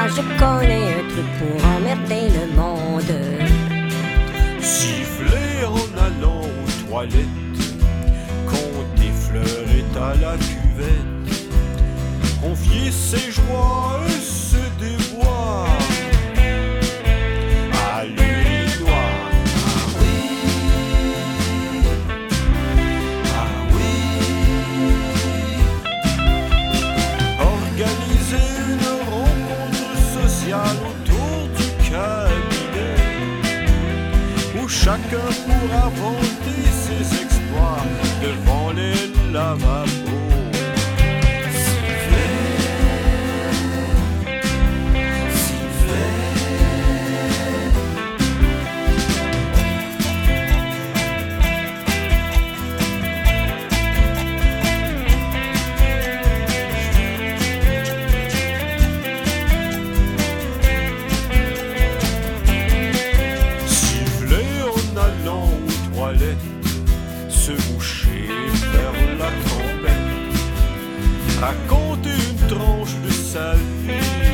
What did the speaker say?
moi je connais un truc pour emmerder le monde. Siffler en allant aux toilettes, compter fleurs est à la cuvette, confier ses joies et ses déboires à l'urinoir. Ah oui, ah oui. Organiser une rencontre sociale autour du cabinet, où chacun pourra vanter ses exploits devant les lavabos. Se moucher, faire la trompette, raconter une tranche de sa vie.